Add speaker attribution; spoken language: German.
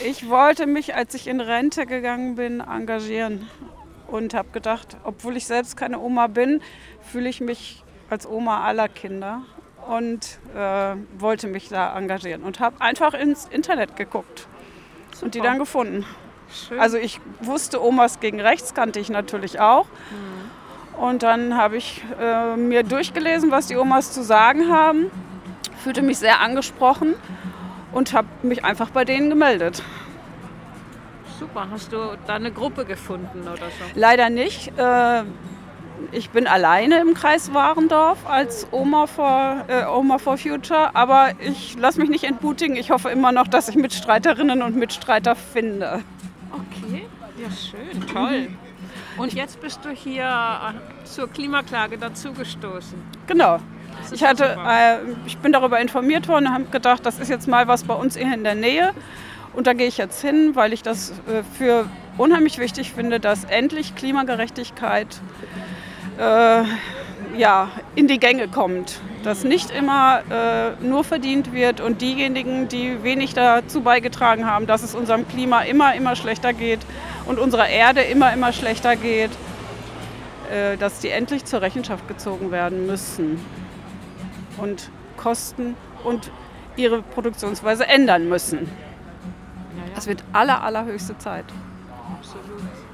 Speaker 1: Ich wollte mich, als ich in Rente gegangen bin, engagieren und habe gedacht, obwohl ich selbst keine Oma bin, fühle ich mich als Oma aller Kinder und wollte mich da engagieren und habe einfach ins Internet geguckt und die
Speaker 2: Super.
Speaker 1: dann gefunden.
Speaker 2: Schön.
Speaker 1: Also ich wusste, Omas gegen Rechts kannte ich natürlich auch. Und dann habe ich mir durchgelesen, was die Omas zu sagen haben, fühlte mich sehr angesprochen und habe mich einfach bei denen gemeldet.
Speaker 2: Super. Hast du da eine Gruppe gefunden oder so?
Speaker 1: Leider nicht. Ich bin alleine im Kreis Warendorf als Oma for Future, aber ich lasse mich nicht entmutigen. Ich hoffe immer noch, dass ich Mitstreiterinnen und Mitstreiter finde.
Speaker 2: Okay. Ja, schön. Toll. Und jetzt bist du hier zur Klimaklage dazugestoßen.
Speaker 1: Genau.
Speaker 2: Das
Speaker 1: Ich,
Speaker 2: ist ja
Speaker 1: hatte,
Speaker 2: super.
Speaker 1: ich bin darüber informiert worden und habe gedacht, das ist jetzt mal was bei uns hier in der Nähe. Und da gehe ich jetzt hin, weil ich das für unheimlich wichtig finde, dass endlich Klimagerechtigkeit in die Gänge kommt. Dass nicht immer nur verdient wird und diejenigen, die wenig dazu beigetragen haben, dass es unserem Klima immer schlechter geht und unserer Erde immer schlechter geht, dass die endlich zur Rechenschaft gezogen werden müssen und Kosten und ihre Produktionsweise ändern müssen.
Speaker 2: Ja,
Speaker 1: Das wird allerhöchste Zeit.
Speaker 2: absolut.